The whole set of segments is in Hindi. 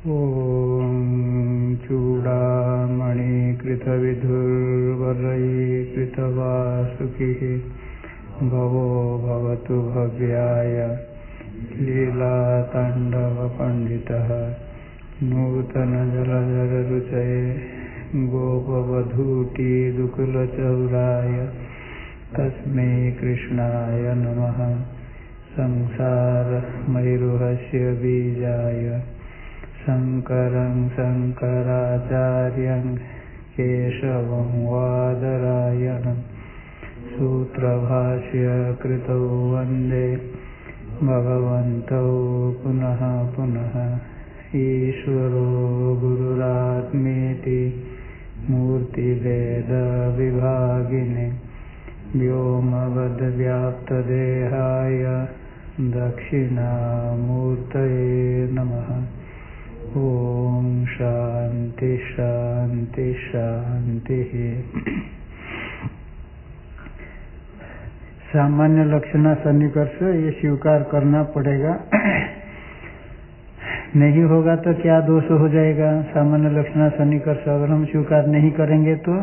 ॐ चूडामणिकृतविधुर्वरैकृतवासुकिः भवो भवतु भव्याय लीलाताण्डवपण्डितः नूतनजलधररुचये गोपवधूटिदुकुलचौराय तस्मै कृष्णाय नमः। संसारमयूरस्य बीजाय शङ्करं शङ्कराचार्यं केशवं वादरायणं सूत्रभाष्य कृतौ वन्दे भगवन्तौ पुनः पुनः। ईश्वरो गुरुरात्मेति मूर्तिभेदविभागिने व्योमवद्व्याप्तदेहाय दक्षिणामूर्तये नमः। ओम शांति शांति शांति। सामान्य लक्षण सन्निकर्ष ये स्वीकार करना पड़ेगा। नहीं होगा तो क्या दोष हो जाएगा? सामान्य लक्षण सन्निकर्ष अगर हम स्वीकार नहीं करेंगे तो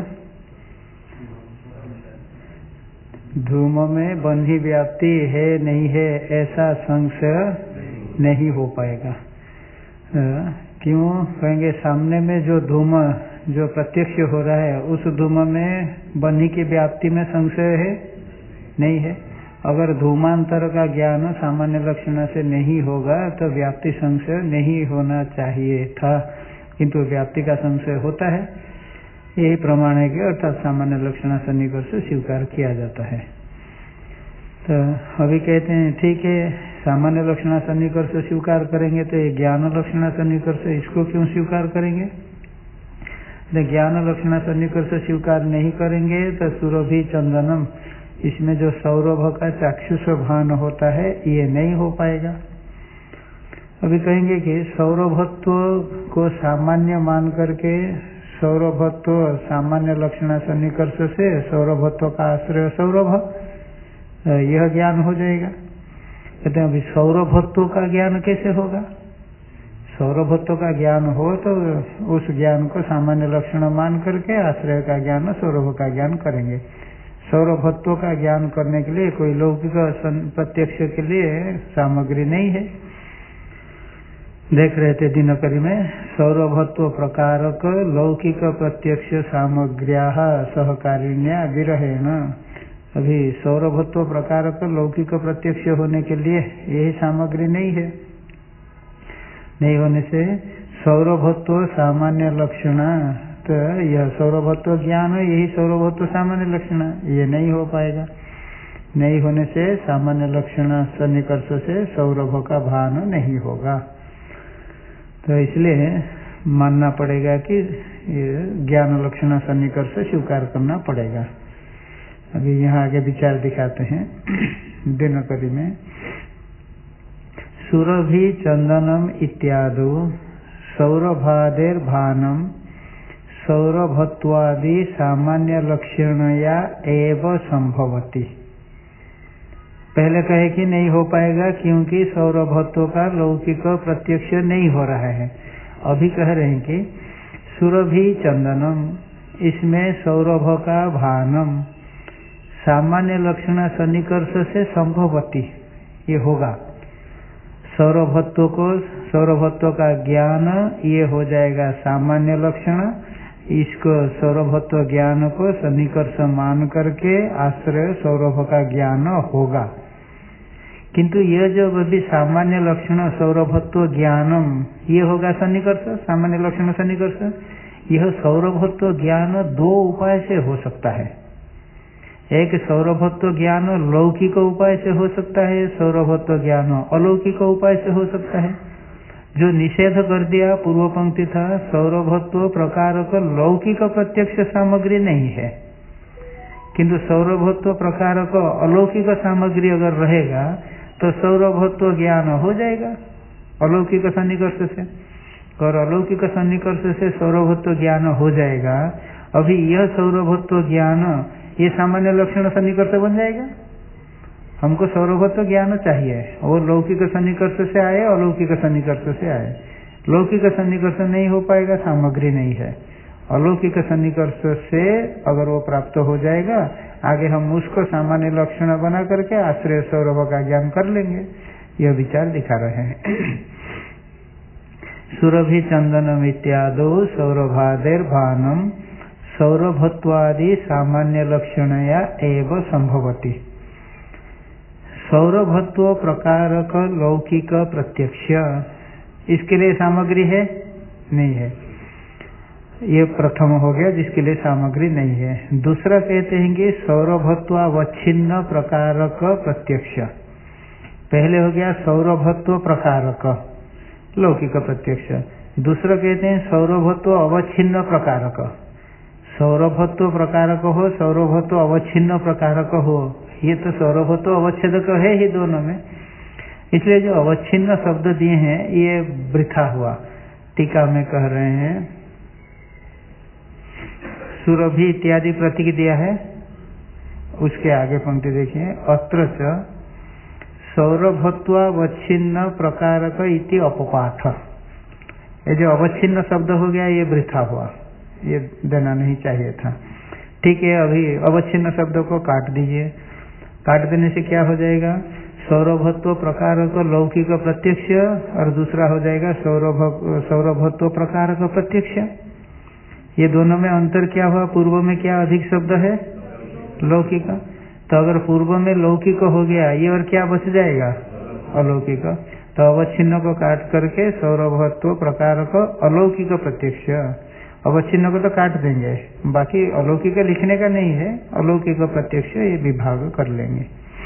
धूम में बंधी व्याप्ति है नहीं है ऐसा संशय नहीं हो पाएगा। क्यों कहेंगे? सामने में जो धूम जो प्रत्यक्ष हो रहा है उस धूम में बन्ही की व्याप्ति में संशय है नहीं है। अगर धूमांतर का ज्ञान सामान्य लक्षण से नहीं होगा तो व्याप्ति संशय नहीं होना चाहिए था, किंतु व्याप्ति का संशय होता है। यही प्रमाण है कि अर्थात सामान्य लक्षण सन्निकर्ष स्वीकार किया जाता है। तो अभी कहते हैं ठीक है, सामान्य लक्षण सन्निकर्ष स्वीकार करेंगे तो ये ज्ञान लक्षण सन्निकर्ष इसको क्यों स्वीकार करेंगे? तो ज्ञान लक्षण सन्निकर्ष स्वीकार नहीं करेंगे तो सुरभि चंदनम इसमें जो सौरभ का चाक्षुष भान होता है ये नहीं हो पाएगा। अभी कहेंगे कि सौरभत्व को सामान्य मान करके सौरभत्व सामान्य लक्षण सन्निकर्ष से सौरभत्व का आश्रय सौरभ यह ज्ञान हो जाएगा। कहते हैं अभी सौरभत्व का ज्ञान कैसे होगा? सौरभत्व का ज्ञान हो तो उस ज्ञान को सामान्य लक्षण मान करके आश्रय का ज्ञान सौरभ का ज्ञान करेंगे। सौरभत्व का ज्ञान करने के लिए कोई लौकिक प्रत्यक्ष के लिए सामग्री नहीं है। देख रहे थे दिनकरी में सौरभत्व प्रकारक लौकिक प्रत्यक्ष सामग्र्या सहकारिण्या विरहेण। अभी सौरभत्व प्रकारक लौकिक प्रत्यक्ष होने के लिए यही सामग्री नहीं है। नहीं होने से सौरभत्व सामान्य लक्षण तो यह सौरभत्व ज्ञान है, यही सौरभत्व सामान्य लक्षण ये नहीं हो पाएगा। नहीं होने से सामान्य लक्षण सन्निकर्ष से सौरभ का भान नहीं होगा। तो इसलिए मानना पड़ेगा कि ज्ञान लक्षण सन्निकर्ष स्वीकार करना पड़ेगा। अभी यहाँ आगे विचार दिखाते हैं दिनकरी में सुरभि चंदनम इत्यादि सौरभादेर भानम सौरभत्वादि सामान्य लक्षणया एव संभवति। पहले कहे कि नहीं हो पाएगा क्योंकि सौरभत्व का लौकिक प्रत्यक्ष नहीं हो रहा है। अभी कह रहे हैं कि सुरभि चंदनम इसमें सौरभ का भानम सामान्य लक्षण सन्निकर्ष से संभवति ये होगा। सौरभत्व का ज्ञान ये हो जाएगा सामान्य लक्षण। इसको सौरभत्व ज्ञान को सन्निकर्ष मान करके आश्रय सौरभ का ज्ञान होगा। किंतु यह जो अभी सामान्य लक्षण सौरभत्व ज्ञानम ये होगा सन्निकर्ष सामान्य लक्षण सन्निकर्ष। यह सौरभत्व ज्ञान दो उपाय से हो सकता है। एक सौरभत्व ज्ञान लौकिक उपाय से हो सकता है, सौरभत्व ज्ञान अलौकिक उपाय से हो सकता है। जो निषेध कर दिया पूर्व पंक्ति था सौरभत्व प्रकार का लौकिक प्रत्यक्ष सामग्री नहीं है, किंतु सौरभत्व प्रकार का अलौकिक सामग्री अगर रहेगा तो सौरभत्व ज्ञान हो जाएगा अलौकिक सन्निकर्ष से। और अलौकिक सन्निकर्ष से सौरभत्व ज्ञान हो जाएगा। अभी यह सौरभत्व ज्ञान ये सामान्य लक्षण सन्निकर्ष बन जाएगा। हमको सौरभत्व ज्ञान चाहिए, वो लौकिक सन्निकर्ष से आए अलौकिक सन्निकर्ष से आए। लौकिक सन्निकर्ष नहीं हो पाएगा, सामग्री नहीं है। अलौकिक सन्निकर्ष से अगर वो प्राप्त हो जाएगा, आगे हम उसको सामान्य लक्षण बना करके आश्रय सौरभ का ज्ञान कर लेंगे। यह विचार दिखा रहे हैं। सुरभि चंदनम इत्यादो सौरभादेर भानम सौरभत्वादि सामान्य लक्षणया एव संभवति। सौरभत्व प्रकारक लौकिक प्रत्यक्ष, इसके लिए सामग्री है नहीं है, ये प्रथम हो गया जिसके लिए सामग्री नहीं है। दूसरा कहते हैं कि सौरभत्वावच्छिन्न प्रकारक प्रत्यक्ष। पहले हो गया सौरभत्व प्रकारक लौकिक प्रत्यक्ष। दूसरा कहते हैं सौरभत्व अवच्छिन्न प्रकारक। सौरभत्व प्रकारक हो, सौरभत्व अवच्छिन्न प्रकारक हो, ये तो सौरभत्व अवच्छेदक है ही दोनों में। इसलिए जो अवच्छिन्न शब्द दिए हैं ये वृथा हुआ। टीका में कह रहे हैं सुरभि इत्यादि प्रतीक दिया है, उसके आगे पंक्ति देखिए, अत्र च सौरभत्वावच्छिन्न प्रकारक इति अपपाठ। ये जो अवच्छिन्न शब्द हो गया ये वृथा हुआ, ये देना नहीं चाहिए था। ठीक है, अभी अवच्छिन्न शब्द को काट दीजिए। काट देने से क्या हो जाएगा, सौरभत्व प्रकारक लौकिक प्रत्यक्ष और दूसरा हो जाएगा सौरभत्व प्रकारक प्रत्यक्ष। ये दोनों में अंतर क्या हुआ, पूर्व में क्या अधिक शब्द है, लौकिक। तो अगर पूर्व में लौकिक हो गया ये और क्या बच जाएगा, अलौकिक। तो अवच्छिन्न को काट करके सौरभत्व प्रकारक अलौकिक प्रत्यक्ष, अवच्छिन्न को तो काट देंगे, बाकी अलौकिक लिखने का नहीं है, अलौकिक प्रत्यक्ष ये विभाग कर लेंगे।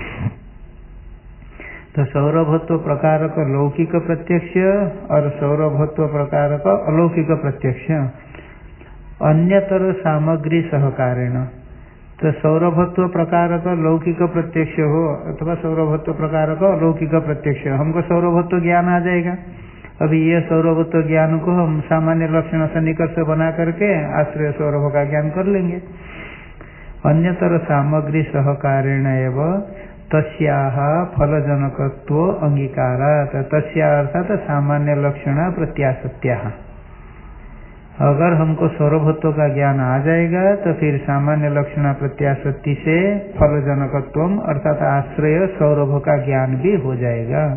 तो सौरभत्व प्रकारक लौकिक प्रत्यक्ष और सौरभत्व प्रकारक अलौकिक प्रत्यक्ष अन्यतर सामग्री सहकारेण। तो सौरभत्व प्रकारक लौकिक प्रत्यक्ष हो अथवा सौरभत्व प्रकारक अलौकिक प्रत्यक्ष, हमको सौरभत्व ज्ञान आ जाएगा। अभी ये सौरभत्व ज्ञान को हम सामान्य लक्षण सन्निकर्ष बना करके आश्रय सौरभ का ज्ञान कर लेंगे। अन्यतर सामग्री सहकारेण एवं तस्याः फलजनकत्व अंगीकारात्, तस्या अर्थात सामान्य लक्षण प्रत्याशत्याः। अगर हमको सौरभत्व का ज्ञान आ जाएगा तो फिर सामान्य लक्षण प्रत्याशक्ति से फलजनकत्व अर्थात आश्रय सौरभ का ज्ञान भी हो जाएगा।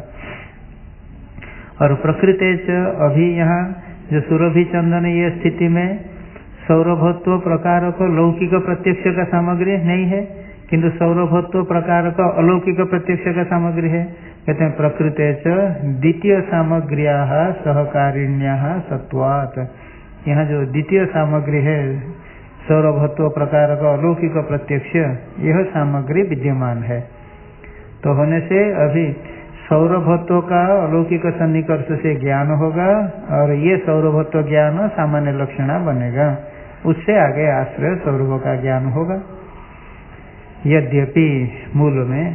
और प्रकृतेच अभी यहाँ जो सुरभि चंदन ये स्थिति में सौरभत्व प्रकार को लौकिक प्रत्यक्ष का सामग्री नहीं है, किंतु सौरभत्व प्रकार का अलौकिक प्रत्यक्ष का सामग्री है। कहते हैं प्रकृतेच द्वितीय सामग्र्याः सहकारिण्याः सत्वात्। यहाँ जो द्वितीय सामग्री है सौरभत्व प्रकार का अलौकिक प्रत्यक्ष, यह सामग्री विद्यमान है। तो होने से अभी सौरभत्व का अलौकिक सन्निकर्ष से ज्ञान होगा और ये सौरभत्व ज्ञान सामान्य लक्षण बनेगा, उससे आगे आश्रय सौरभ का ज्ञान होगा। यद्यपि मूल में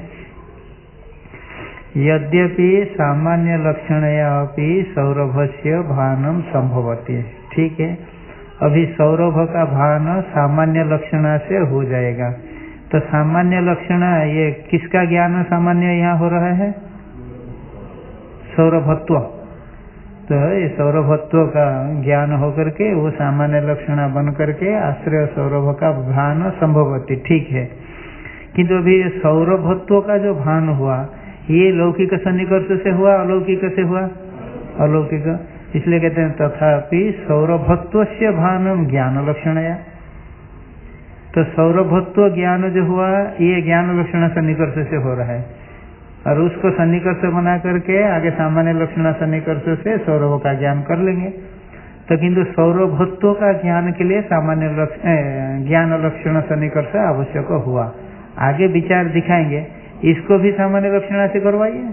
यद्यपि सामान्य लक्षणया अपि सौरभस्य भानम संभवति। ठीक है, अभी सौरभ का भान सामान्य लक्षण से हो जाएगा। तो सामान्य लक्षण ये किसका ज्ञान सामान्य यहाँ हो रहा है, सौरभत्व। तो ये सौरभत्व का ज्ञान होकर के वो सामान्य लक्षण बन करके आश्रय सौरभ का भान संभवति। ठीक है, किंतु अभी सौरभत्व का जो भान हुआ ये लौकिक सन्निकर्ष से हुआ अलौकिक से हुआ, अलौकिक। इसलिए कहते हैं तथापि सौरभत्व से भानम ज्ञान लक्षणया। तो सौरभत्व ज्ञान जो हुआ ये ज्ञान लक्षण सन्निकर्ष से हो रहा है और उसको सन्निकर्ष बना करके आगे सामान्य लक्षण सन्निकर्ष से सौरभ का ज्ञान कर लेंगे। तो किंतु सौरभत्व का ज्ञान के लिए सामान्य ज्ञान लक्षण सन्निकर्ष आवश्यक हुआ। आगे विचार दिखाएंगे, इसको भी सामान्य लक्षण से करवाइए।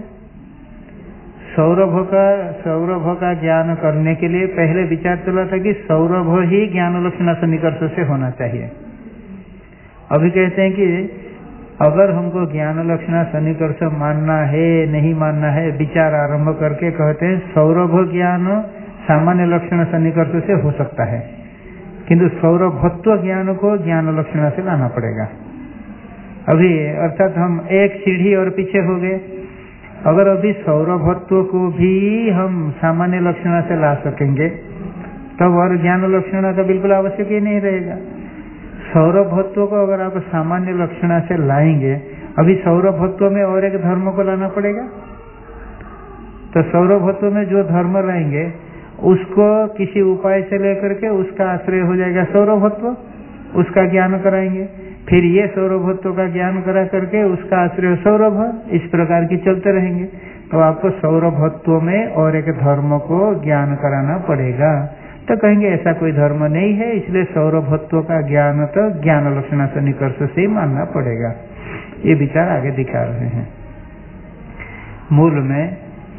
सौरभ का ज्ञान करने के लिए पहले विचार चला था कि सौरभ ही ज्ञान लक्षण सन्निकर्ष से होना चाहिए। अभी कहते हैं कि अगर हमको ज्ञान लक्षण सन्निकर्ष मानना है नहीं मानना है, विचार आरंभ करके कहते हैं सौरभ ज्ञान सामान्य लक्षण सन्निकर्ष से हो सकता है, किंतु सौरभत्व ज्ञान को ज्ञान लक्षण से लाना पड़ेगा। अभी अर्थात हम एक सीढ़ी और पीछे हो गए। अगर अभी सौरभत्व को भी हम सामान्य लक्षण से ला सकेंगे तब और ज्ञान लक्षण का बिल्कुल आवश्यक ही नहीं रहेगा। सौरभत्व को अगर आप सामान्य लक्षण से लाएंगे, अभी सौरभत्व में और एक धर्म को लाना पड़ेगा। तो सौरभत्व में जो धर्म लाएंगे उसको किसी उपाय से लेकर के उसका आश्रय हो जाएगा सौरभत्व, उसका ज्ञान कराएंगे। फिर ये सौरभत्व का ज्ञान करा करके उसका आश्रय सौरभ, इस प्रकार की चलते रहेंगे। तो आपको सौरभत्व में और एक धर्म को ज्ञान कराना पड़ेगा। तो कहेंगे ऐसा कोई धर्म नहीं है, इसलिए सौरभत्व का ज्ञान तो ज्ञान लक्षण से निकर्ष से ही मानना पड़ेगा। ये विचार आगे दिखा रहे हैं। मूल में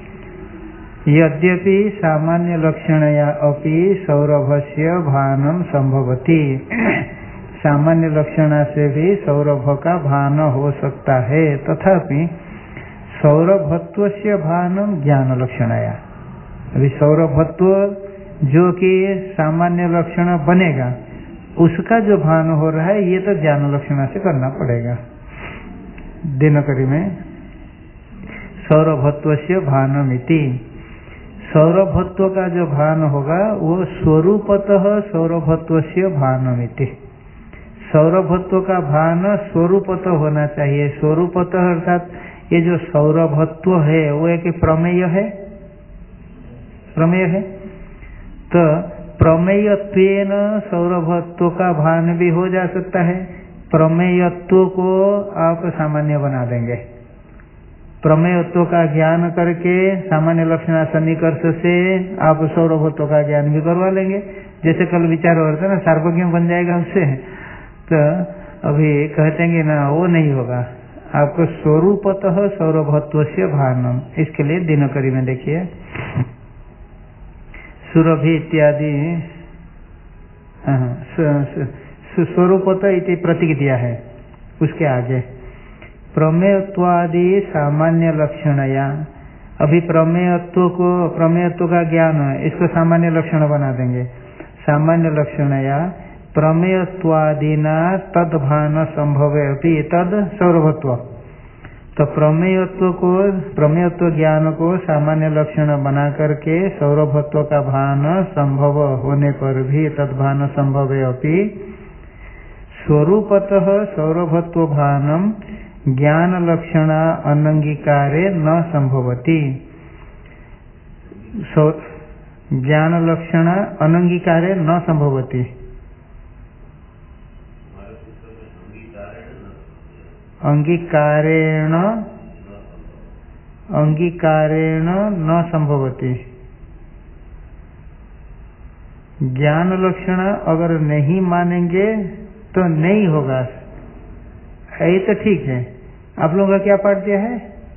यद्यपि सामान्य लक्षणया अपि सौरभस्य भानम संभवति, सामान्य लक्षण से भी सौरभ का भान हो सकता है, तथापि सौरभत्व से भानम ज्ञान लक्षणया। अभी सौरभत्व जो कि सामान्य लक्षण बनेगा उसका जो भान हो रहा है ये तो ज्ञान लक्षण से करना पड़ेगा। दिनकरी में सौरभत्व से भानमिति, सौरभत्व का जो भान होगा वो स्वरूपतः सौरभत्व से भानमिति, सौरभत्व का भान स्वरूपतः होना चाहिए। स्वरूपतः अर्थात ये जो सौरभत्व है वो एक प्रमेय है, प्रमेय है। तो प्रमेयत्वेन सौरभत्व का भान भी हो जा सकता है। प्रमेयत्व को आप सामान्य बना देंगे, प्रमेयत्व का ज्ञान करके सामान्य लक्षण सन्निकर्ष से आप सौरभत्व का ज्ञान भी करवा लेंगे। जैसे कल विचार हो रहा था ना, सार्वज्ञ बन जाएगा उससे। तो अभी कहते हैं ना वो नहीं होगा, आपको स्वरूपतः सौरभत्व से भानम। इसके लिए दिनकरी में देखिए सुरभि इत्यादि स्वरूपतः इति प्रतीक दिया है, उसके आगे प्रमेयत्वादि सामान्य लक्षणया। अभी प्रमेयत्व को, प्रमेयत्व का ज्ञान है, इसको सामान्य लक्षण बना देंगे। सामान्य लक्षणया प्रमेयत्वादिना तद्भान संभवे अपि तद सौरभत्व। तो प्रमेयत्व को, प्रमेयत्व ज्ञान को सामान्य लक्षण बना करके सौरभत्व का भान संभव होने पर भी तद्भान संभवे अपि स्वरूपतः सौरभत्व भानम ज्ञान लक्षण अनंगीकारे न संभवति। ज्ञान लक्षण अनंगीकारे न संभवति, अंगीकारेण, अंगीकारेण न संभवति। ज्ञान लक्षण अगर नहीं मानेंगे तो नहीं होगा। ये तो ठीक है। आप लोगों का क्या पाठ दिया है?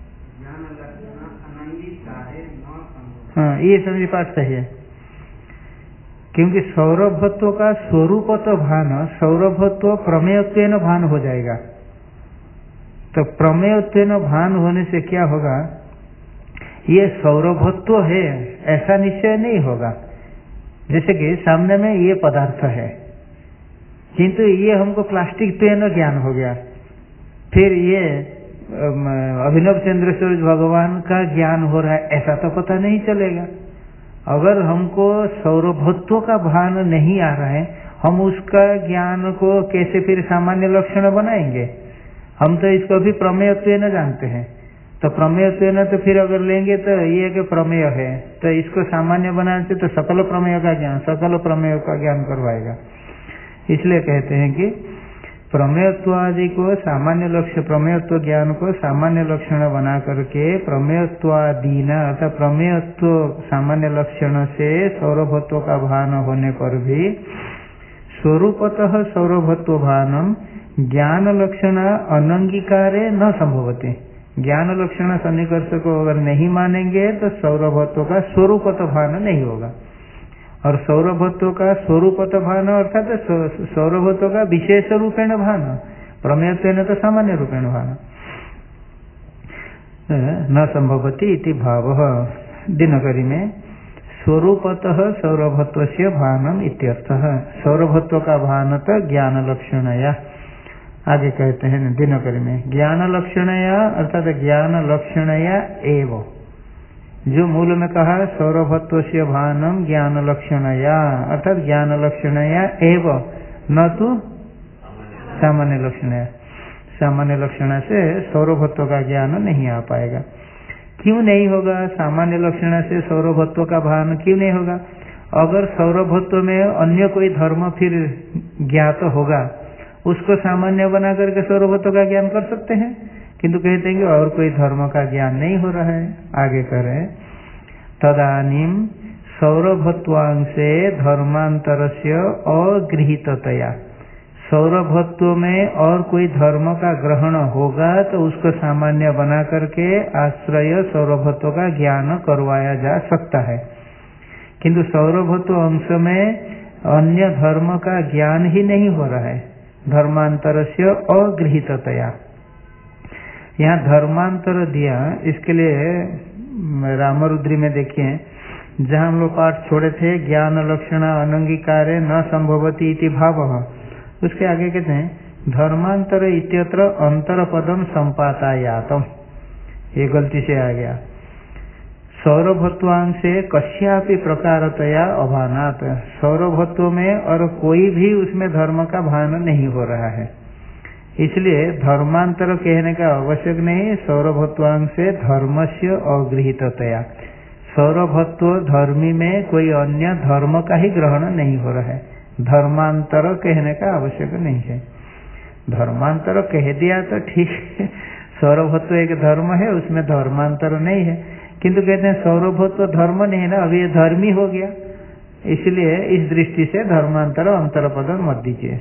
हाँ, ये समझ पाठ सही है। क्योंकि सौरभत्व का स्वरूपत्व भान, सौरभत्व प्रमेयत्वेन भान हो जाएगा। तो प्रमेयत्वेन भान होने से क्या होगा, ये सौरभत्व है ऐसा निश्चय नहीं होगा। जैसे कि सामने में ये पदार्थ है किंतु ये हमको प्लास्टिक पेन ज्ञान हो गया, फिर ये अभिनव चंद्र सूर्य भगवान का ज्ञान हो रहा है, ऐसा तो पता नहीं चलेगा। अगर हमको सौरभत्व का भान नहीं आ रहा है, हम उसका ज्ञान को कैसे फिर सामान्य लक्षण बनाएंगे? हम तो इसको भी प्रमेयत्वेन जानते हैं। तो प्रमेयत्वेन तो फिर अगर लेंगे तो ये कि प्रमेय है, तो इसको सामान्य बनाने तो सकल प्रमेय का ज्ञान, सकल प्रमेय का ज्ञान करवाएगा। इसलिए कहते हैं कि प्रमेयत्व आदि को सामान्य लक्ष्य, प्रमेयत्व ज्ञान को सामान्य लक्षण बना करके प्रमेयत्वादीना अर्थात प्रमेयत्व सामान्य लक्षण से सौरभत्व का भान होने पर भी स्वरूपतः सौरभत्व भानम ज्ञान लक्षण अनंगीकारे न संभवते। ज्ञान लक्षण सन्निकर्ष को अगर नहीं मानेंगे तो सौरभत्व का स्वरूपतः भान नहीं होगा। और सौरभत्व का स्वरूपतः भान अर्थात सौरभत्व का विशेष रूपेण भान, प्रमेयत्वेन तो सामान्य रूपेण भान न संभवति इति भावः। दिनकरी में स्वरूपतः सौरभत्वस्य भानम इत्यर्थः। सौरभत्व का भान तो ज्ञान लक्षणया। आगे कहते हैं दिनकरी में ज्ञान लक्षणया अर्थात ज्ञान लक्षणया एव, जो मूल में कहा सौरभत्वस्य भानम ज्ञान लक्षणया अर्थात ज्ञान लक्षणया एव न तो सामान्य लक्षणया। सामान्य लक्षण से सौरभत्व का ज्ञान नहीं आ पाएगा। क्यों नहीं होगा? सामान्य लक्षण से सौरभत्व का भान क्यों नहीं होगा? अगर सौरभत्व में अन्य कोई धर्म फिर ज्ञात होगा, उसको सामान्य बना करके सौरभत्व का ज्ञान कर सकते हैं, किंतु कहते हैं कि और कोई धर्म का ज्ञान नहीं हो रहा है। आगे करें तदानीम सौरभत्वांशे धर्मांतरस्य अगृहीततया, सौरभत्व में और कोई धर्म का ग्रहण होगा तो उसको सामान्य बना करके आश्रय सौरभत्व का ज्ञान करवाया जा सकता है, किंतु सौरभत्व अंश में अन्य धर्म का ज्ञान ही नहीं हो रहा है। धर्मांतरस्य अगृहीततया, यहाँ धर्मांतर दिया, इसके लिए रामरुद्री में देखिए जहाँ हम लोग पाठ छोड़े थे ज्ञान लक्षण अनंगीकारे न संभवती इति भावः, उसके आगे कहते हैं धर्मांतर इत्यत्र अंतर पदम संपातायातम, ये गलती से आ गया। सौरभत्वांशे कस्यापि प्रकारतया अभानात, सौरभत्व में और कोई भी उसमें धर्म का भान नहीं हो रहा है, इसलिए धर्मांतर कहने का आवश्यक नहीं। सौरभत्वांशे धर्मस्य अगृहीततया, सौरभत्व धर्मी में कोई अन्य धर्म का ही ग्रहण नहीं हो रहा है, धर्मांतर कहने का आवश्यक नहीं है। धर्मांतर कह दिया तो ठीक है, सौरभत्व एक धर्म है, उसमें धर्मांतर नहीं है, किंतु कहते हैं सौरभत्व धर्म नहीं है ना, अभी ये धर्मी हो गया, इसलिए इस दृष्टि से धर्मांतर अंतरपद मत दीजिए।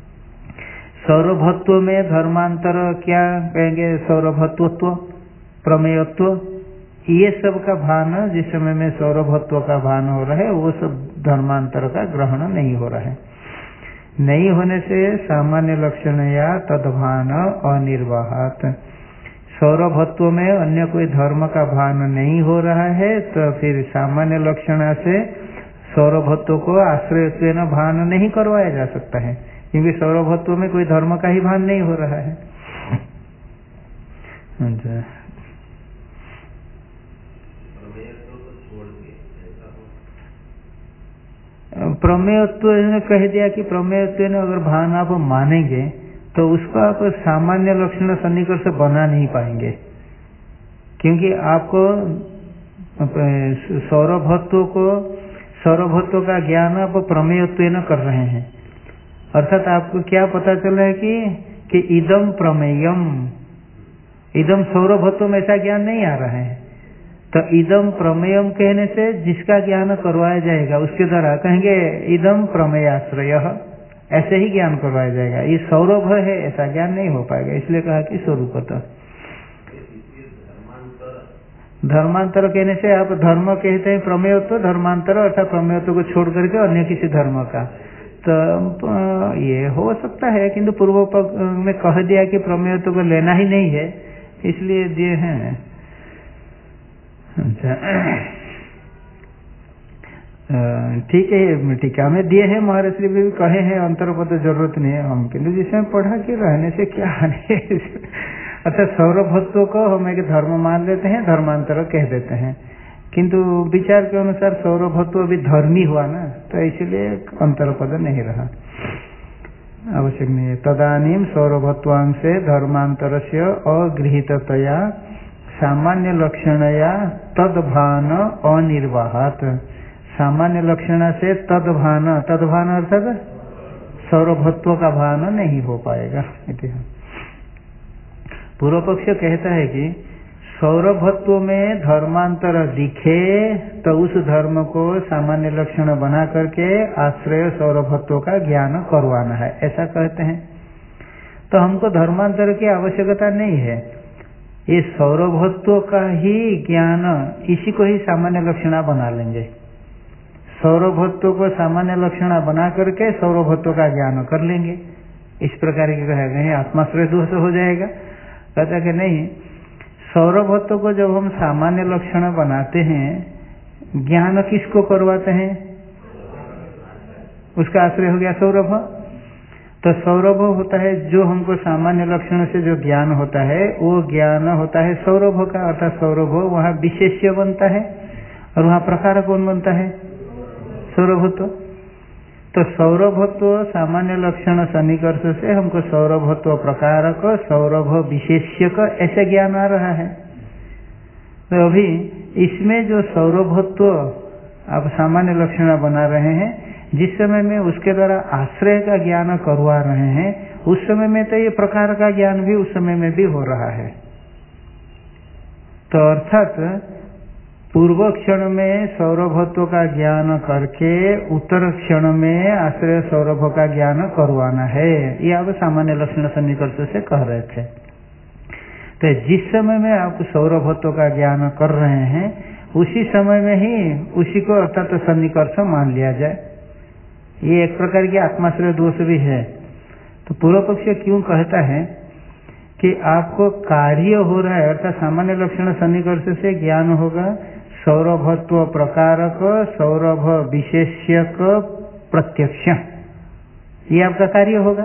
सौरभत्व में धर्मांतर क्या कहेंगे? सौरभत्वत्व, प्रमेयत्व, ये सब का भान जिस समय में सौरभत्व का भान हो रहा है वो सब धर्मांतर का ग्रहण नहीं हो रहा है। नहीं होने से सामान्य लक्षण या तदभान अनिर्वाहात, सौरभत्व में अन्य कोई धर्म का भान नहीं हो रहा है तो फिर सामान्य लक्षण से सौरभत्व को आश्रय भान नहीं करवाया जा सकता है, क्योंकि सौरभत्व में कोई धर्म का ही भान नहीं हो रहा है। प्रमेयत्व ने कह दिया कि प्रमेयत्व ने अगर भान आप मानेंगे तो उसको आप सामान्य लक्षण सन्निकर्ष से बना नहीं पाएंगे, क्योंकि आपको सौरभत्व का ज्ञान आप प्रमेयत्व न कर रहे हैं, अर्थात आपको क्या पता चल रहा है कि इदम प्रमेयम, इदम सौरभत्व में ऐसा ज्ञान नहीं आ रहा है, तो इदम प्रमेयम कहने से जिसका ज्ञान करवाया जाएगा उसके द्वारा कहेंगे इदम प्रमेयाश्रय, ऐसे ही ज्ञान करवाया जाएगा। ये सौरभ है ऐसा ज्ञान नहीं हो पाएगा, इसलिए कहा कि स्वरूपतः। धर्मांतर कहने से आप धर्म कहते हैं प्रमेयत्व, धर्मांतर अर्थात प्रमेयत्व को छोड़ करके अन्य किसी धर्म का, तो ये हो सकता है, किंतु पूर्व पक्ष में कह दिया कि प्रमेयत्व को लेना ही नहीं है, इसलिए दिए हैं। अच्छा ठीक है, टीका में दिए हैं, महर्षि भी कहे हैं अंतरपद जरूरत नहीं है हम, किन्तु जिसमें पढ़ा कि रहने से क्या हानि। अच्छा सौरभत्व को हम एक धर्म मान लेते हैं, धर्मांतर कह देते हैं, किंतु विचार के अनुसार सौरभत्व भी धर्मी हुआ ना, तो इसलिए अंतरपद नहीं रहा, आवश्यक नहीं है। तदानीम सौरभत्वांशे धर्मांतरस्य अगृहीततया सामान्य लक्षणया तदभान अनिर्वाहात, सामान्य लक्षण से तदभान, तदभान अर्थात सौरभत्व का भान नहीं हो पाएगा। पूर्व पक्ष कहता है कि सौरभत्व में धर्मांतर दिखे तो उस धर्म को सामान्य लक्षण बना करके आश्रय सौरभत्व का ज्ञान करवाना है, ऐसा कहते हैं। तो हमको धर्मांतर की आवश्यकता नहीं है, ये सौरभत्व का ही ज्ञान, इसी को ही सामान्य लक्षणा बना लेंगे। सौरभत्व को सामान्य लक्षणा बना करके सौरभत्व का ज्ञान कर लेंगे, इस प्रकार की कहेगा, ये आत्माश्रय दोष हो जाएगा। कहता कि नहीं, सौरभत्व को जब हम सामान्य लक्षण बनाते हैं, ज्ञान किसको करवाते हैं? उसका आश्रय हो गया सौरभ, तो सौरभ होता है जो हमको सामान्य लक्षण से जो ज्ञान होता है वो ज्ञान होता है सौरभ का, अर्थात सौरभ वहाँ विशेष्य बनता है और वहाँ प्रकार कौन बनता है? सौरभत्व। तो सौरभत्व सामान्य लक्षण सन्निकर्ष से हमको सौरभत्व प्रकारक सौरभ विशेष्यक ऐसे ज्ञान आ रहा है। तो अभी इसमें जो सौरभत्व आप सामान्य लक्षण बना रहे हैं, जिस समय में उसके द्वारा आश्रय का ज्ञान करवा रहे हैं, उस समय में तो ये प्रकार का ज्ञान भी उस समय में भी हो रहा है। तो अर्थात पूर्व क्षण में सौरभत्व का ज्ञान करके उत्तर क्षण में आश्रय सौरभ का ज्ञान करवाना है, ये आप सामान्य लक्षण सन्निकर्ष से कह रहे थे। तो जिस समय में आप सौरभत्व का ज्ञान कर रहे हैं उसी समय में ही उसी को अर्थात सन्निकर्ष मान लिया जाए। ये एक प्रकार की आत्माश्रय दोष भी है। तो पूर्व पक्ष क्यों कहता है कि आपको कार्य हो रहा है, अर्थात सामान्य लक्षण सन्निकर्ष से ज्ञान होगा सौरभत्व प्रकारक सौरभ विशेष्यक प्रत्यक्ष, ये आपका कार्य होगा,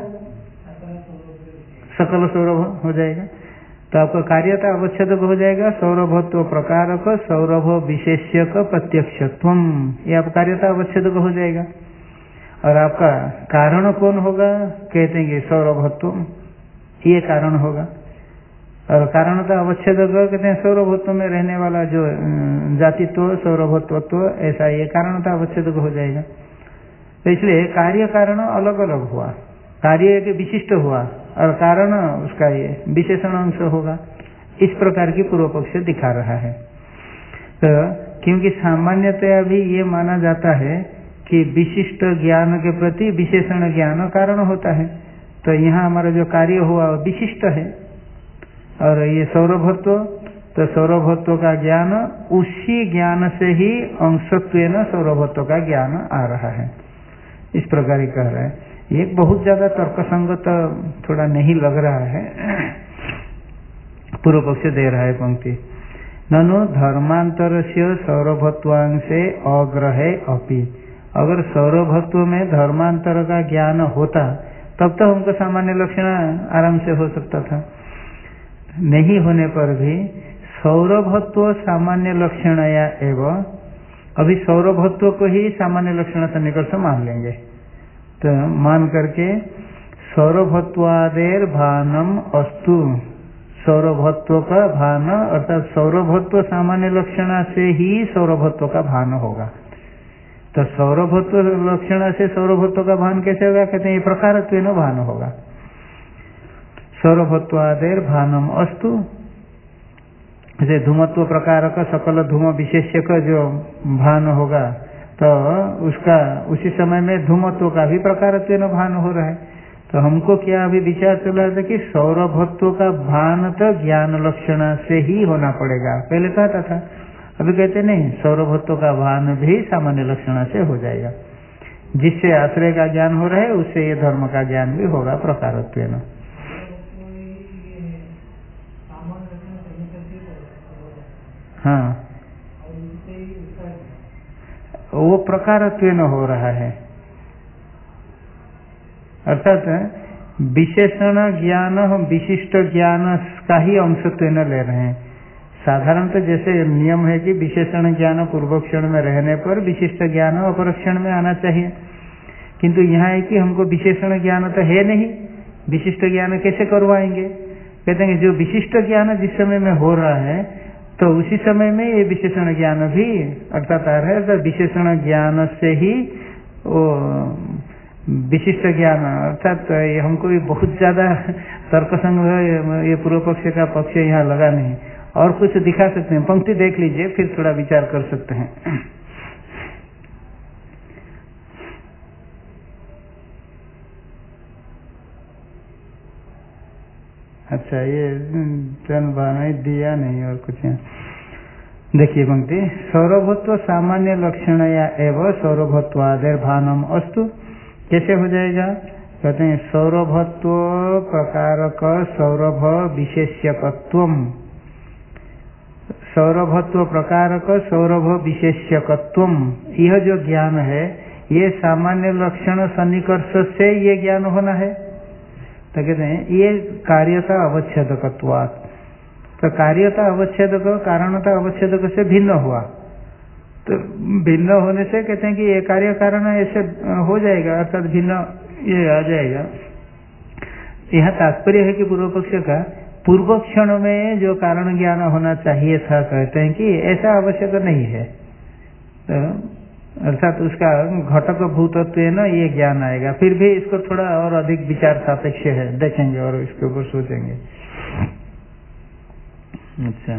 सकल सौरभ हो जाएगा। तो आपका कार्यता अवच्छेद हो जाएगा सौरभत्व प्रकारक सौरभ विशेष्यक प्रत्यक्षत्वम, ये आप कार्यता अवच्छेद हो जाएगा। और आपका कारण कौन होगा? कहते हैं सौरभत्व, ये कारण होगा। और कारणता अवच्छेद कहते हैं सौरभत्व में रहने वाला जो जातित्व सौरभत्वत्व, ऐसा ये कारणता अवच्छेद हो जाएगा। तो इसलिए कार्य कारण अलग अलग हुआ, कार्य एक विशिष्ट हुआ और कारण उसका ये विशेषण अंश होगा। इस प्रकार की पूर्व पक्ष दिखा रहा है। तो क्योंकि सामान्यतया भी ये माना जाता है कि विशिष्ट ज्ञान के प्रति विशेषण ज्ञान कारण होता है, तो यहाँ हमारा जो कार्य हुआ विशिष्ट है। और ये सौरभत्व, तो सौरभत्व का ज्ञान उसी ज्ञान से ही अंशत्वेन सौरभत्व का ज्ञान आ रहा है, इस प्रकार ही कह रहा है। ये बहुत ज्यादा तर्कसंगत थोड़ा नहीं लग रहा है, पूर्व पक्ष दे रहा है पंक्ति। ननु धर्मांतर से सौरभत्वांशे अग्रहे अपि, अगर सौरभत्व में धर्मांतर का ज्ञान होता तब तो हमको सामान्य लक्षण आराम से हो सकता था। नहीं होने पर भी सौरभत्व सामान्य लक्षण या एवं अभी सौरभत्व को ही सामान्य लक्षण सन्निकर्ष मान लेंगे। तो मान करके सौरभत्वादेर भानम अस्तु, सौरभत्व का भान अर्थात सौरभत्व सामान्य लक्षण से ही सौरभत्व का भान होगा। तो सौरभत्व लक्षण से सौरभत्व का भान कैसे होगा? कहते हैं प्रकारत्वेन भान होगा। सौरभत्वादेर भानम अस्तु, जैसे धूमत्व प्रकार का सकल धूम विशेष्य का जो भान होगा तो उसका उसी समय में धूमत्व का भी प्रकारत्वेन भान हो रहा है। तो हमको क्या अभी विचार चल रहा था कि सौरभत्व का भान तो ज्ञान लक्षण से ही होना पड़ेगा, पहले कहता था। अभी कहते नहीं, सौरभत्व का भान भी सामान्य लक्षण से हो जाएगा। जिससे आश्रय का ज्ञान हो रहा है उससे ये धर्म का ज्ञान भी होगा प्रकारत्वेन। हाँ, वो प्रकारत्वेन हो रहा है, अर्थात विशेषण ज्ञान हम विशिष्ट ज्ञान का ही अंशत्वेन ले रहे हैं। साधारणतः जैसे नियम है कि विशेषण ज्ञान पूर्व क्षण में रहने पर विशिष्ट ज्ञान अपर क्षण में आना चाहिए, किंतु यहाँ है कि हमको विशेषण ज्ञान तो है नहीं, विशिष्ट ज्ञान कैसे करवाएंगे? कहते हैं जो विशिष्ट ज्ञान जिस समय में हो रहा है तो उसी समय में ये विशेषण ज्ञान भी अर्थात आ रहा है। तो विशेषण ज्ञान से ही वो विशिष्ट ज्ञान, अर्थात ये हमको भी बहुत ज्यादा तर्कसंग ये पूर्व पक्ष का पक्ष यहाँ लगा नहीं। और कुछ दिखा सकते हैं, पंक्ति देख लीजिए फिर थोड़ा विचार कर सकते हैं। अच्छा, ये चंद भाना दिया नहीं और कुछ है। देखिए पंक्ति, सौरभत्व सामान्य लक्षण या एवं सौरभत्वादेर भानम अस्तु, कैसे हो जाएगा? कहते हैं सौरभत्व प्रकारक सौरभ विशेष्यकत्वम, सौरभत्व प्रकारक सौरभ विशेष्यकत्वम, यह जो ज्ञान है ये सामान्य लक्षण सन्निकर्ष से ये ज्ञान होना है। तो कहते हैं ये कार्यता अवच्छेदकत्वात्, तो कार्यता अवच्छेदक कारणता अवच्छेदक से भिन्न हुआ, तो भिन्न होने से कहते हैं कि ये कार्य कारण ऐसे हो जाएगा, अर्थात भिन्न ये आ जाएगा। यहाँ तात्पर्य है कि पूर्व पक्ष का पूर्व क्षण में जो कारण ज्ञान होना चाहिए था, कहते हैं कि ऐसा आवश्यक नहीं है, तो अर्थात उसका घटक भूतत्व है ना, ये ज्ञान आएगा। फिर भी इसको थोड़ा और अधिक विचार सापेक्ष है, देखेंगे और इसके ऊपर सोचेंगे। अच्छा,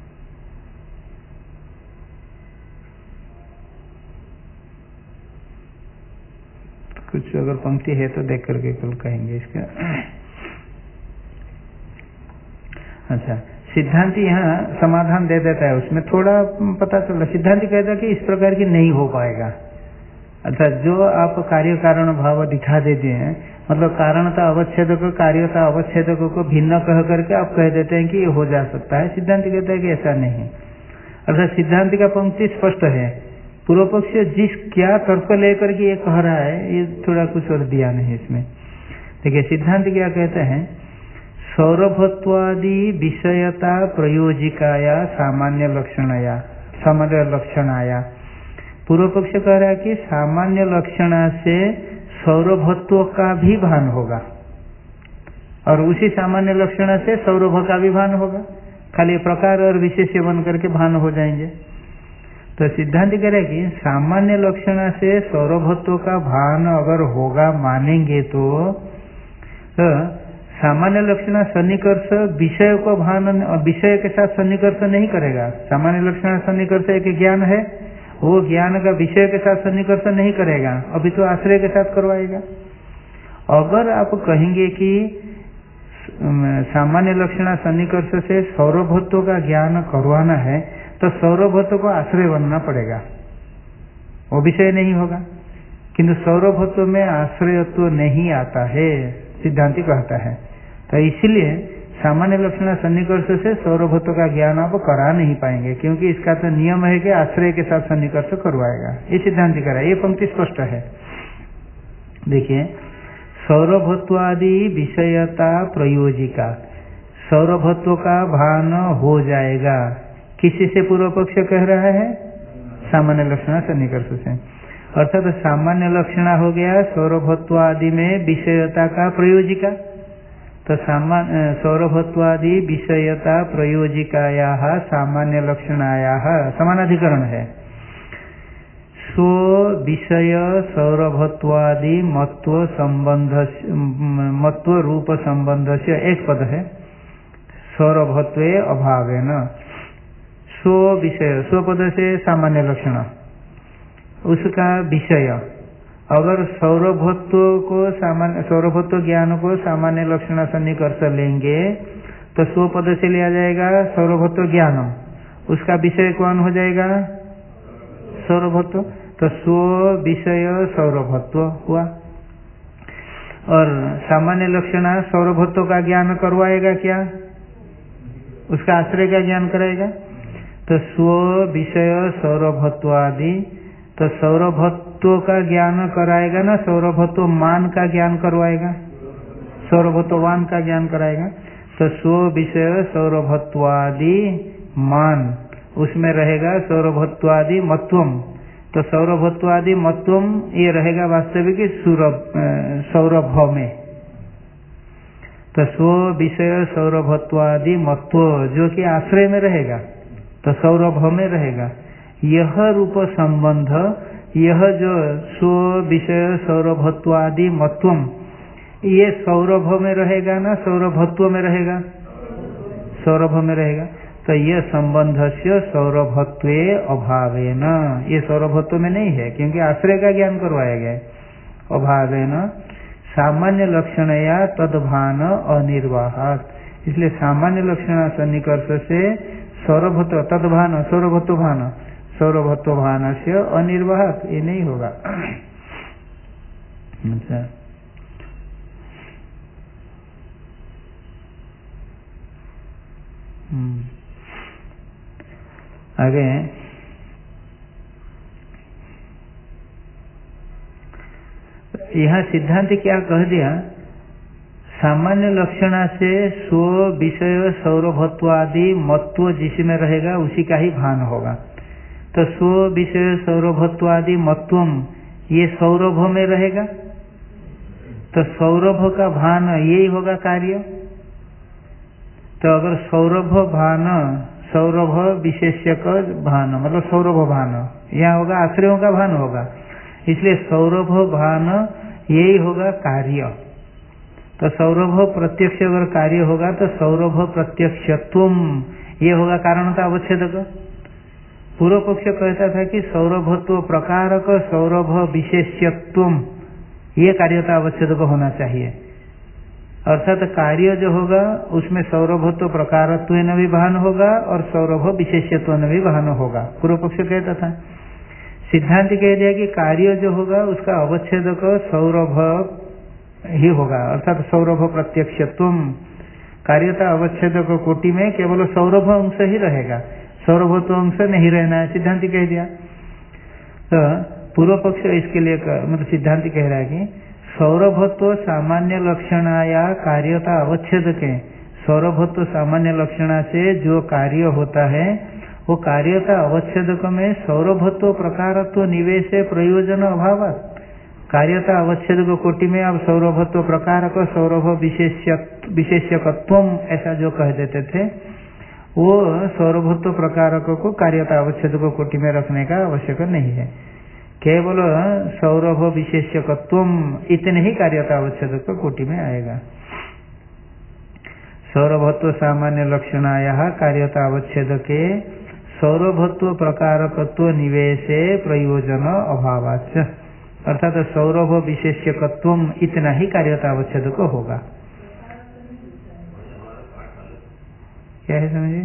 कुछ अगर पंक्ति है तो देख करके कल कहेंगे इसका। अच्छा, सिद्धांति यहाँ समाधान दे देता है, उसमें थोड़ा पता चला। सिद्धांति कहता है कि इस प्रकार की नहीं हो पाएगा, अर्थात जो आप कार्य कारण भाव दिखा देते हैं, मतलब कारणता अवच्छेदक कार्यता अवच्छेदक को भिन्न कह करके आप कह देते हैं कि ये हो जा सकता है। सिद्धांति कहता है कि ऐसा नहीं, अर्थात सिद्धांति का पंक्ति स्पष्ट है, पूर्व पक्ष जिस क्या तर्क लेकर के ये कह रहा है, ये थोड़ा कुछ और दिया नहीं इसमें। देखिए सिद्धांत क्या कहते हैं, सौरभत्वादि विषयता प्रयोजिकाया सामान्य लक्षणाया। पूर्व पक्ष कह रहा है कि सामान्य लक्षणा से सौरभत्व का भी भान होगा, और उसी सामान्य लक्षणा से सौरभ का भी भान होगा, खाली प्रकार और विशेष्य बन करके भान हो जाएंगे। तो सिद्धांत कह रहे कि सामान्य लक्षणा से सौरभत्व का भान अगर होगा मानेंगे तो सामान्य लक्षण सन्निकर्ष विषय को भान, विषय के साथ सन्निकर्ष नहीं करेगा। सामान्य लक्षण सन्निकर्ष एक ज्ञान है, वो ज्ञान का विषय के साथ सन्निकर्ष नहीं करेगा, अभी तो आश्रय के साथ करवाएगा। अगर आप कहेंगे कि सामान्य लक्षण सन्निकर्ष से सौरभत्व का ज्ञान करवाना है, तो सौरभत्व को आश्रय बनना पड़ेगा, वो विषय नहीं होगा। किंतु सौरभत्व में आश्रयत्व नहीं आता है, सिद्धांति कहता है। तो इसलिए सामान्य लक्षण सन्निकर्ष से सौरभत्व का ज्ञान आप करा नहीं पाएंगे, क्योंकि इसका तो नियम है कि आश्रय के साथ सन्निकर्ष करवाएगा। ये सिद्धांति कह रहा है, ये पंक्ति स्पष्ट है। देखिए, सौरभत्वादि विषयता प्रयोजिका, सौरभत्व का भान हो जाएगा, किसी से पूर्व पक्ष कह रहा है, सामान्य लक्षण सन्निकर्ष से। अर्थात तो सामान्य लक्षण हो गया सौरभत्वादि में विषयता का प्रयोजिका, तो सौरभत्वादि विषयता प्रयोजिकाया सामान्य लक्षणाया समानाधिकरण है। स्व विषय सौरभत्वादि मत्व रूप संबंध से एक पद है, सौरभत्वे अभावेन। स्व विषय, स्व पद से सामान्य लक्षण, उसका विषय, अगर सौरभत्व ज्ञान को सामान्य लक्षण सन्निकर्ष लेंगे तो स्व पद से लिया जाएगा सौरभत्व ज्ञान, उसका विषय कौन हो जाएगा, सौरभत्व। तो स्व विषय सौरभत्व हुआ, और सामान्य लक्षण सौरभत्व का ज्ञान करवाएगा क्या, उसका आश्रय का ज्ञान कराएगा। तो स्व विषय सौरभत्वादि, तो सौरभत्व का ज्ञान कराएगा ना, सौरभत्व मान का ज्ञान करवाएगा, सौरभत्वान का ज्ञान कराएगा। तो स्व विषय सौरभत्वादि मान, उसमें रहेगा सौरभत्वादि मत्वम, तो सौरभत्वादि मत्वम ये रहेगा वास्तविक सौरभ में। तो स्व विषय सौरभत्वादि मत्व जो कि आश्रय में रहेगा, तो सौरभ में रहेगा। यह रूप संबंध, यह जो स्व विषय सौरभत्वादि मत्वम, ये सौरभ में रहेगा ना सौरभत्व में रहेगा, सौरभ में रहेगा। तो यह संबंध से सौरभत्वे अभावेन, ये सौरभत्व में नहीं है क्योंकि आश्रय का ज्ञान करवाया गया है। अभावेन सामान्य लक्षणया तद्भान अनिर्वाहात्, इसलिए सामान्य लक्षण सन्निकर्ष से सौरभत्व तद्भान, सौरभत्व भान, सौरभत्व भान से अनिर्वाहत, ये नहीं होगा। अच्छा, आगे यहाँ सिद्धांत क्या कह दिया, सामान्य लक्षणा से स्व विषय सौरभत्व आदि मत्व जिसमें रहेगा उसी का ही भान होगा। तो स्व विषय सौरभत्व आदि मत्वम ये सौरभ में रहेगा, तो सौरभ का भान यही होगा कार्य। तो अगर सौरभ भान सौरभ विशेष्य का भान मतलब सौरभ भान यहाँ होगा, आश्रयों का भान होगा, इसलिए सौरभ भान यही होगा कार्य। तो सौरभ प्रत्यक्ष अगर कार्य होगा तो सौरभ प्रत्यक्षत्वम ये होगा कारणता अवच्छेदक। पूर्व पक्ष कहता था कि सौरभत्व प्रकारक सौरभ विशेष्यत्वम ये कार्यता अवच्छेदक होना चाहिए, अर्थात कार्य जो होगा उसमें सौरभत्व प्रकारत्व न भी भान होगा और सौरभ विशेष्यत्व न भी भान होगा। पूर्व पक्ष कहता था। सिद्धांत कह दिया कि कार्य जो होगा उसका अवच्छेदक सौरभ ही होगा, अर्थात सौरभ प्रत्यक्षत्वम। कार्यता अवच्छेदक कोटि में केवल सौरभ अंश ही रहेगा, सौरभत्व अंश नहीं रहना है, सिद्धांत कह दिया। तो पूर्व पक्ष इसके लिए मतलब सिद्धांत कह रहा है कि सौरभत्व सामान्य लक्षणाया कार्यता अवच्छेद के, सौरभत्व सामान्य लक्षणा से जो कार्य होता है वो कार्यता अवच्छेदक में सौरभत्व प्रकारत्व निवेश प्रयोजन अभाव। कार्यता अवच्छेदक कोटि में आप सौरभत्व प्रकारक सौरभ विशेष्यकत्वम ऐसा जो कह देते थे वो सौरभत्व प्रकारक को कार्यता अवच्छेदक कोटि में रखने का आवश्यक नहीं है, केवल सौरभ विशेष्यकत्वम इतने ही कार्यता अवच्छेदक कोटि में आएगा। सौरभत्व सामान्य लक्षणाया कार्यता अवच्छेदके सौरभत्व प्रकारकत्व निवेशे प्रयोजन अभावाच्च, अर्थात सौरभ विशेष्यकत्वम इतना ही कार्यता अवच्छेदक होगा। क्या है समझिए?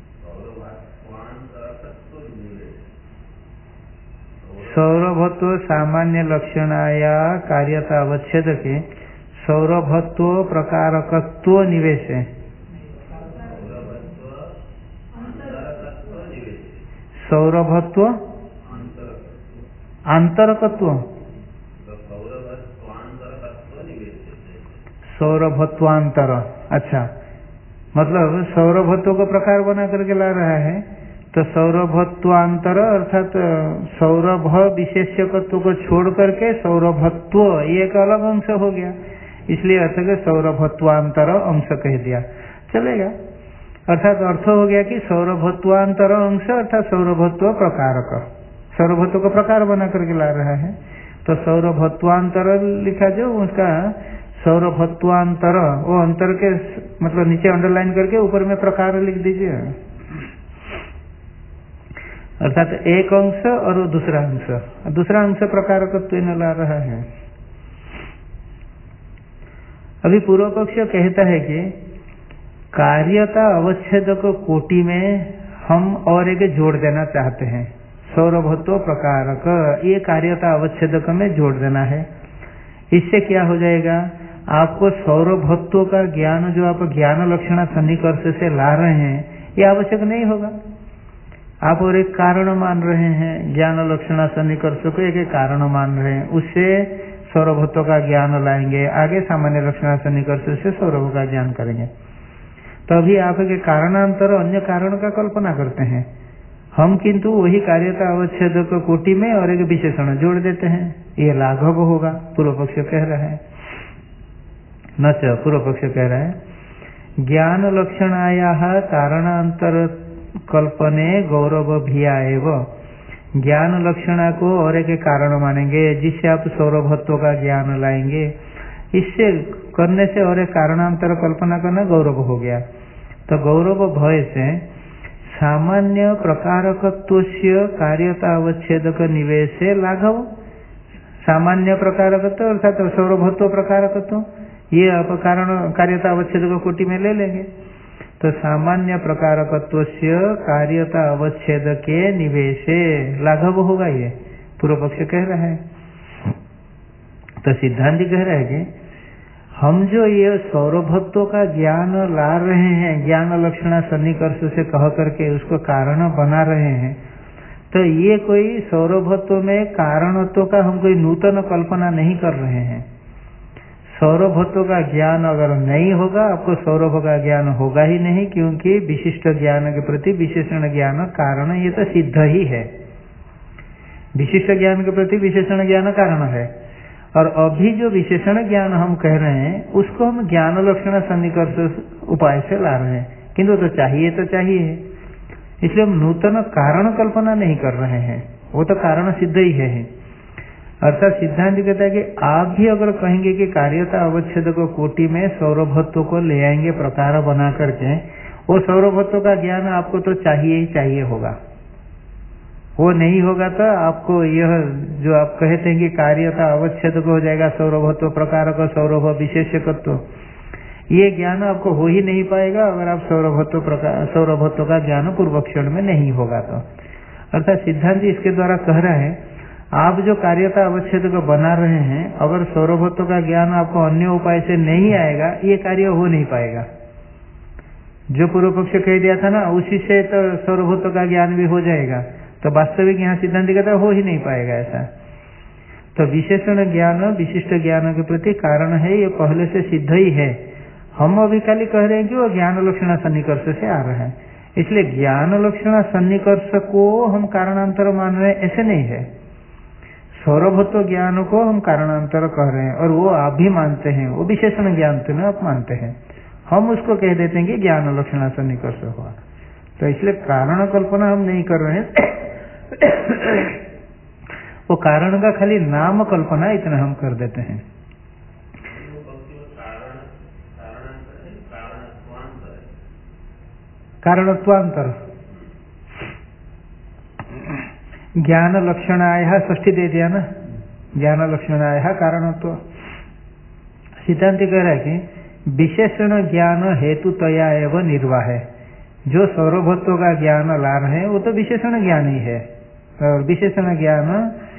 सौरभत्व सामान्य लक्षणाया कार्यता अवच्छेद के सौरभत्व प्रकारकत्व निवेश है। सौरभत्व आंतरकत्व, सौरभत्वांतर, अच्छा मतलब सौरभत्व को प्रकार बना करके ला रहा है। तो सौरभत्वांतर अर्थात सौरभ विशेष्यकत्व को छोड़ करके सौरभत्व ये एक अलग अंश हो गया, इसलिए अर्थ के सौरभत्वांतर अंश कह दिया, चलेगा। अर्थात अर्थ हो गया कि सौरभत्वांतर अंश अर्थात सौरभत्व प्रकारक, सौरभत्व को प्रकार बना करके ला रहा है। तो सौरभत्वांतर लिखा जो उसका सौरभत्वांतर वो अंतर के मतलब नीचे अंडरलाइन करके ऊपर में प्रकार लिख दीजिए, अर्थात एक अंश और दूसरा अंश प्रकारकत्व ला रहा है। अभी पूर्व पक्ष कहता है कि कार्यता अवच्छेदक कोटि में हम और एक जोड़ देना चाहते हैं, सौरभत्व प्रकारक ये कार्यता अवच्छेदक में जोड़ देना है। इससे क्या हो जाएगा, आपको सौरभत्व का ज्ञान जो आप ज्ञान लक्षणा सन्निकर्ष से ला रहे हैं ये आवश्यक नहीं होगा। आप और एक कारण मान रहे हैं, ज्ञान लक्षणा सन्निकर्ष को एक कारण मान रहे हैं, उससे सौरभत्व का ज्ञान लाएंगे, आगे सामान्य लक्षणा सन्निकर्ष से सौरभ का ज्ञान करेंगे। तो अभी आप एक कारणांतर अन्य कारण का कल्पना करते हैं, हम किंतु वही कार्यता अवच्छेदक कोटि में और एक विशेषण जोड़ देते हैं, ये लाघव होगा, पूर्व पक्ष कह रहा है। न च पूर्व पक्ष कह रहा है ज्ञान लक्षणाया कारणांतर कल्पने गौरव भिया एवं, ज्ञान लक्षणा को और एक कारण मानेंगे जिससे आप सौरभत्व का ज्ञान लाएंगे, इससे करने से और एक कारणांतर कल्पना करना गौरव हो गया। तो गौरव भय से सामान्य प्रकारकत्व कार्यता अवच्छेदक निवेश से लाघव, सामान्य प्रकारकत्व अर्थात सौरभत्व प्रकारकत्व ये आप कारण कार्यता अवच्छेदक कोटि में ले लेंगे। तो सामान्य प्रकारकत्व कार्यता अवच्छेद के निवेशे लाघव होगा, ये पूर्व पक्ष कह रहा है। तो सिद्धांत कह रहा है कि हम जो ये सौरभत्व का ज्ञान ला रहे हैं, ज्ञान लक्षणा सन्निकर्ष से कह करके उसको कारण बना रहे हैं, तो ये कोई सौरभत्व में कारणत्व का हम कोई नूतन कल्पना नहीं कर रहे हैं। सौरभत्व का ज्ञान अगर नहीं होगा, आपको सौरभ का ज्ञान होगा ही नहीं, क्योंकि विशिष्ट ज्ञान के प्रति विशेषण ज्ञान कारण, ये तो सिद्ध ही है। विशिष्ट ज्ञान के प्रति विशेषण ज्ञान कारण है। और अभी जो विशेषण ज्ञान हम कह रहे हैं उसको हम ज्ञान लक्षण सन्निकर्ष उपाय से ला रहे हैं, किंतु तो चाहिए तो चाहिए, इसलिए हम नूतन कारण कल्पना नहीं कर रहे हैं, वो तो कारण सिद्ध ही है। अर्थात सिद्धांत कहता है कि आप भी अगर कहेंगे कि कार्यता अवच्छेद को कोटि में सौरभत्व को ले आएंगे प्रकार बना करके, वो सौरभत्व का ज्ञान आपको तो चाहिए ही चाहिए होगा। वो नहीं होगा तो आपको यह जो आप कहते हैं कि कार्यता अवच्छेद को हो जाएगा सौरभत्व प्रकार का सौरभ विशेषकत्व, ये ज्ञान आपको हो ही नहीं पाएगा अगर आप सौरभत्व का ज्ञान पूर्व क्षण में नहीं होगा तो। अर्थात सिद्धांत इसके द्वारा कह रहे हैं, आप जो कार्यता अवच्छेद को बना रहे हैं, अगर सौरभत्व का ज्ञान आपको अन्य उपाय से नहीं आएगा, ये कार्य हो नहीं पाएगा। जो पूर्व पक्ष कह दिया था ना, उसी से तो सौरभत्व का ज्ञान भी हो जाएगा, तो वास्तविक यहाँ सिद्धांत कहता है हो ही नहीं पाएगा ऐसा। तो विशेषण ज्ञान विशिष्ट ज्ञान के प्रति कारण है, ये पहले से सिद्ध ही है। हम अभी खाली कह रहे हैं कि वो ज्ञान लक्षण सन्निकर्ष से आ रहा है, इसलिए ज्ञान लक्षण सन्निकर्ष को हम कारणांतर मान रहे हैं ऐसे नहीं है। सौरभत्व ज्ञान को हम कारणांतर कह रहे हैं और वो आप भी मानते हैं, वो विशेषण ज्ञान में आप मानते हैं, हम उसको कह देते हैं कि ज्ञान लक्षण सन्निकर्ष हुआ। तो इसलिए कारण कल्पना हम नहीं कर रहे हैं, वो कारण का खाली नाम कल्पना इतना हम कर देते हैं। कारणत्वांतर ज्ञान लक्षणाया षष्ठी दे दिया ना, ज्ञान लक्षणाया कारणत्व। सिद्धांत कह रहा है कि विशेषण ज्ञान हेतुतया एवं निर्वाह है। जो सौरभत्व का ज्ञान ला रहे हैं वो तो विशेषण ज्ञान ही है, और विशेषण ज्ञान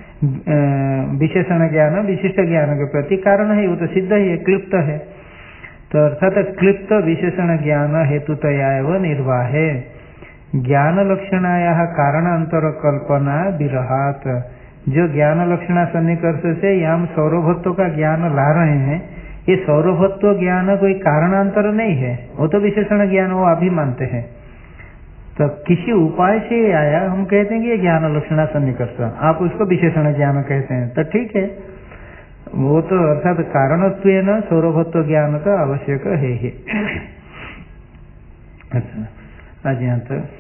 विशिष्ट ज्ञान के प्रति कारण है, वो तो सिद्ध ही है, क्लिप्त है। तो अर्थात क्लिप्त विशेषण ज्ञान हेतुतया एवं निर्वाह है। ज्ञान लक्षणाया कारणांतर कल्पना विरहात, जो ज्ञान लक्षणा सन्निकर्ष से हम सौरभत्व का ज्ञान ला रहे हैं, ये सौरभत्व ज्ञान कोई कारणांतर नहीं है, वो तो विशेषण ज्ञान वो अभी मानते हैं। तो किसी उपाय से आया, हम कहते हैं कि ये ज्ञान लक्षणा सन्निकर्ष, आप उसको विशेषण ज्ञान कहते हैं, तो ठीक है, वो तो अर्थात कारणत्वेन सौरभत्व ज्ञान का आवश्यक है ही। अच्छा, आज यहाँ तक।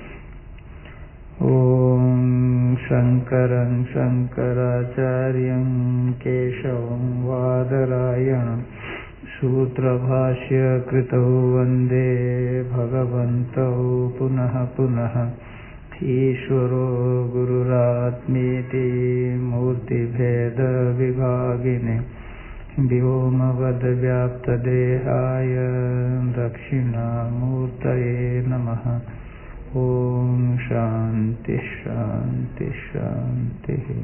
ओम शंकरं शंकराचार्यं केशवं वादरायणं सूत्रभाष्य कृतौ वंदे भगवन्तौ पुनः पुनः। ईश्वरो गुरुरात्मेति मूर्तिभेद विभागिने व्योमवद् व्याप्तदेहाय दक्षिणामूर्तये नमः। ओम शांति शांति शांति।